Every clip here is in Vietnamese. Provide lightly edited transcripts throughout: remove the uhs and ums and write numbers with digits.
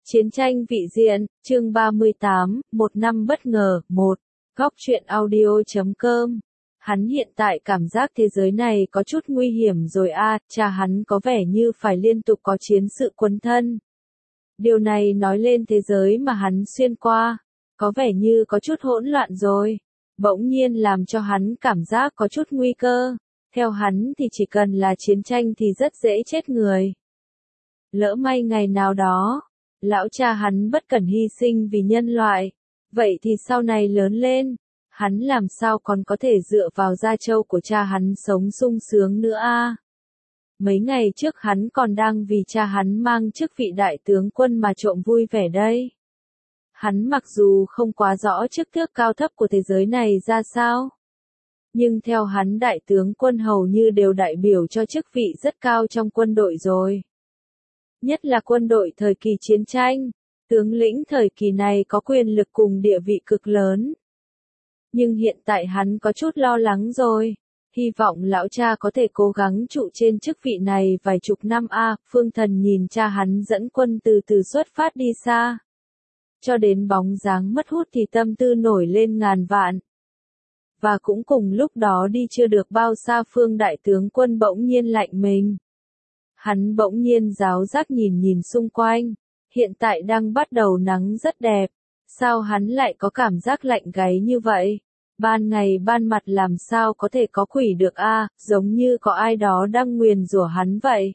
Chiến tranh vị diện, chương 38, một năm bất ngờ, 1. Góc truyện audio.com. Hắn hiện tại cảm giác thế giới này có chút nguy hiểm rồi a, cha hắn có vẻ như phải liên tục có chiến sự quấn thân. Điều này nói lên thế giới mà hắn xuyên qua, có vẻ như có chút hỗn loạn rồi. Bỗng nhiên làm cho hắn cảm giác có chút nguy cơ. Theo hắn thì chỉ cần là chiến tranh thì rất dễ chết người. Lỡ may ngày nào đó, lão cha hắn bất cần hy sinh vì nhân loại, vậy thì sau này lớn lên, hắn làm sao còn có thể dựa vào gia châu của cha hắn sống sung sướng nữa a? Mấy ngày trước hắn còn đang vì cha hắn mang chức vị đại tướng quân mà trộm vui vẻ đây. Hắn mặc dù không quá rõ chức thước cao thấp của thế giới này ra sao, nhưng theo hắn đại tướng quân hầu như đều đại biểu cho chức vị rất cao trong quân đội rồi. Nhất là quân đội thời kỳ chiến tranh, tướng lĩnh thời kỳ này có quyền lực cùng địa vị cực lớn. Nhưng hiện tại hắn có chút lo lắng rồi, hy vọng lão cha có thể cố gắng trụ trên chức vị này vài chục năm a. Phương Thần nhìn cha hắn dẫn quân từ từ xuất phát đi xa. Cho đến bóng dáng mất hút thì tâm tư nổi lên ngàn vạn. Và cũng cùng lúc đó đi chưa được bao xa Phương đại tướng quân bỗng nhiên lạnh mình. Hắn bỗng nhiên giáo giác nhìn xung quanh, hiện tại đang bắt đầu nắng rất đẹp, sao hắn lại có cảm giác lạnh gáy như vậy? Ban ngày ban mặt làm sao có thể có quỷ được a, giống như có ai đó đang nguyền rủa hắn vậy.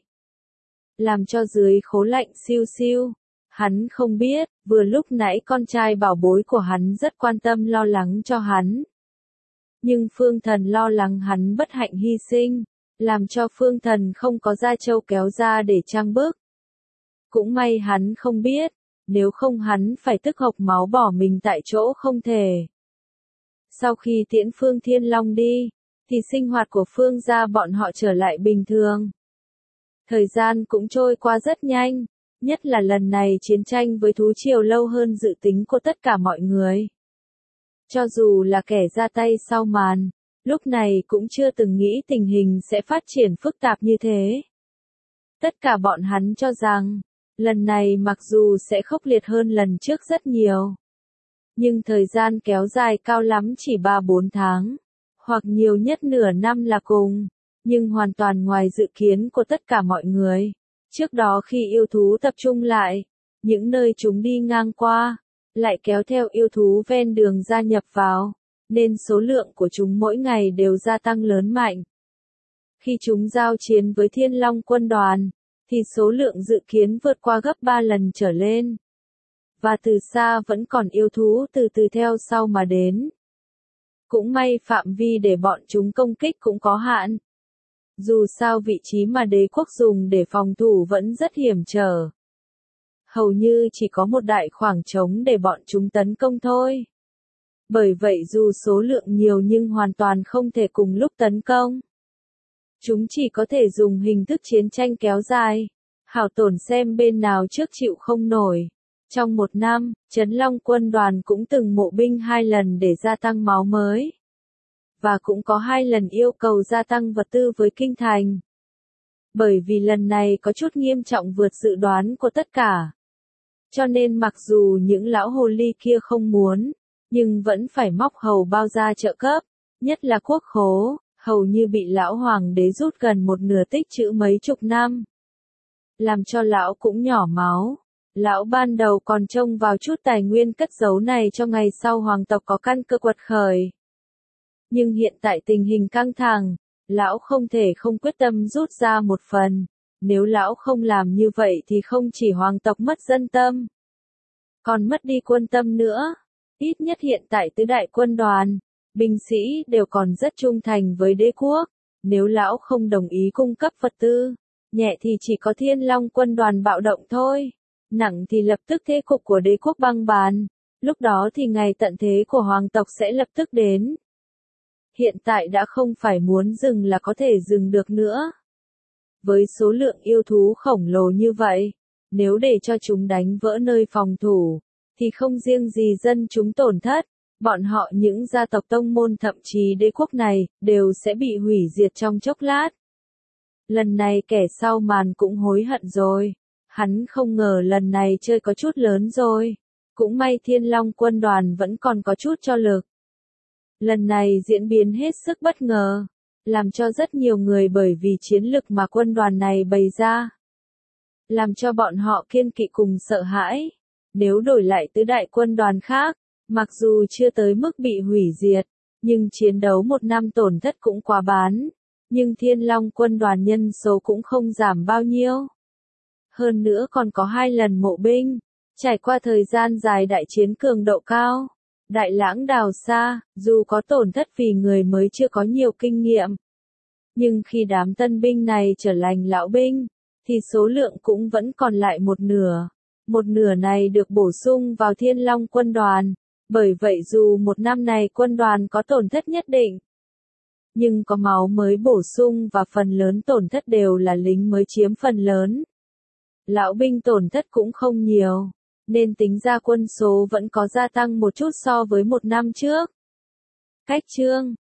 Làm cho dưới khố lạnh siêu siêu, hắn không biết, vừa lúc nãy con trai bảo bối của hắn rất quan tâm lo lắng cho hắn. Nhưng Phương Thần lo lắng hắn bất hạnh hy sinh, làm cho Phương Thần không có gia châu kéo ra để trang bức. Cũng may hắn không biết, nếu không hắn phải tức hộc máu bỏ mình tại chỗ không thể. Sau khi tiễn Phương Thiên Long đi, thì sinh hoạt của Phương gia bọn họ trở lại bình thường. Thời gian cũng trôi qua rất nhanh, nhất là lần này chiến tranh với thú triều lâu hơn dự tính của tất cả mọi người. Cho dù là kẻ ra tay sau màn, lúc này cũng chưa từng nghĩ tình hình sẽ phát triển phức tạp như thế. Tất cả bọn hắn cho rằng, lần này mặc dù sẽ khốc liệt hơn lần trước rất nhiều, nhưng thời gian kéo dài cao lắm chỉ 3-4 tháng, hoặc nhiều nhất nửa năm là cùng, nhưng hoàn toàn ngoài dự kiến của tất cả mọi người. Trước đó khi yêu thú tập trung lại, những nơi chúng đi ngang qua, lại kéo theo yêu thú ven đường gia nhập vào, nên số lượng của chúng mỗi ngày đều gia tăng lớn mạnh. Khi chúng giao chiến với Thiên Long quân đoàn, thì số lượng dự kiến vượt qua gấp 3 lần trở lên. Và từ xa vẫn còn yêu thú từ từ theo sau mà đến. Cũng may phạm vi để bọn chúng công kích cũng có hạn. Dù sao vị trí mà đế quốc dùng để phòng thủ vẫn rất hiểm trở. Hầu như chỉ có một đại khoảng trống để bọn chúng tấn công thôi. Bởi vậy dù số lượng nhiều nhưng hoàn toàn không thể cùng lúc tấn công. Chúng chỉ có thể dùng hình thức chiến tranh kéo dài, hao tổn xem bên nào trước chịu không nổi. Trong một năm, Trấn Long quân đoàn cũng từng mộ binh 2 lần để gia tăng máu mới. Và cũng có 2 lần yêu cầu gia tăng vật tư với kinh thành. Bởi vì lần này có chút nghiêm trọng vượt dự đoán của tất cả. Cho nên mặc dù những lão hồ ly kia không muốn, nhưng vẫn phải móc hầu bao ra trợ cấp, nhất là quốc khố, hầu như bị lão hoàng đế rút gần một nửa tích trữ mấy chục năm. Làm cho lão cũng nhỏ máu. Lão ban đầu còn trông vào chút tài nguyên cất giấu này cho ngày sau hoàng tộc có căn cơ quật khởi. Nhưng hiện tại tình hình căng thẳng, lão không thể không quyết tâm rút ra một phần. Nếu lão không làm như vậy thì không chỉ hoàng tộc mất dân tâm, còn mất đi quân tâm nữa. Ít nhất hiện tại tứ đại quân đoàn, binh sĩ đều còn rất trung thành với đế quốc. Nếu lão không đồng ý cung cấp vật tư, nhẹ thì chỉ có Thiên Long quân đoàn bạo động thôi. Nặng thì lập tức thế cục của đế quốc băng bàn. Lúc đó thì ngày tận thế của hoàng tộc sẽ lập tức đến. Hiện tại đã không phải muốn dừng là có thể dừng được nữa. Với số lượng yêu thú khổng lồ như vậy, nếu để cho chúng đánh vỡ nơi phòng thủ, thì không riêng gì dân chúng tổn thất, bọn họ những gia tộc tông môn thậm chí đế quốc này, đều sẽ bị hủy diệt trong chốc lát. Lần này kẻ sau màn cũng hối hận rồi. Hắn không ngờ lần này chơi có chút lớn rồi. Cũng may Thiên Long quân đoàn vẫn còn có chút cho lực. Lần này diễn biến hết sức bất ngờ, làm cho rất nhiều người bởi vì chiến lực mà quân đoàn này bày ra, làm cho bọn họ kiêng kỵ cùng sợ hãi. Nếu đổi lại tứ đại quân đoàn khác, mặc dù chưa tới mức bị hủy diệt, nhưng chiến đấu một năm tổn thất cũng quá bán. Nhưng Thiên Long quân đoàn nhân số cũng không giảm bao nhiêu. Hơn nữa còn có 2 lần mộ binh, trải qua thời gian dài đại chiến cường độ cao. Đại lãng đào xa, dù có tổn thất vì người mới chưa có nhiều kinh nghiệm. Nhưng khi đám tân binh này trở thành lão binh, thì số lượng cũng vẫn còn lại một nửa. Một nửa này được bổ sung vào Thiên Long quân đoàn. Bởi vậy dù một năm này quân đoàn có tổn thất nhất định, nhưng có máu mới bổ sung và phần lớn tổn thất đều là lính mới chiếm phần lớn. Lão binh tổn thất cũng không nhiều, nên tính ra quân số vẫn có gia tăng một chút so với một năm trước. Cách chương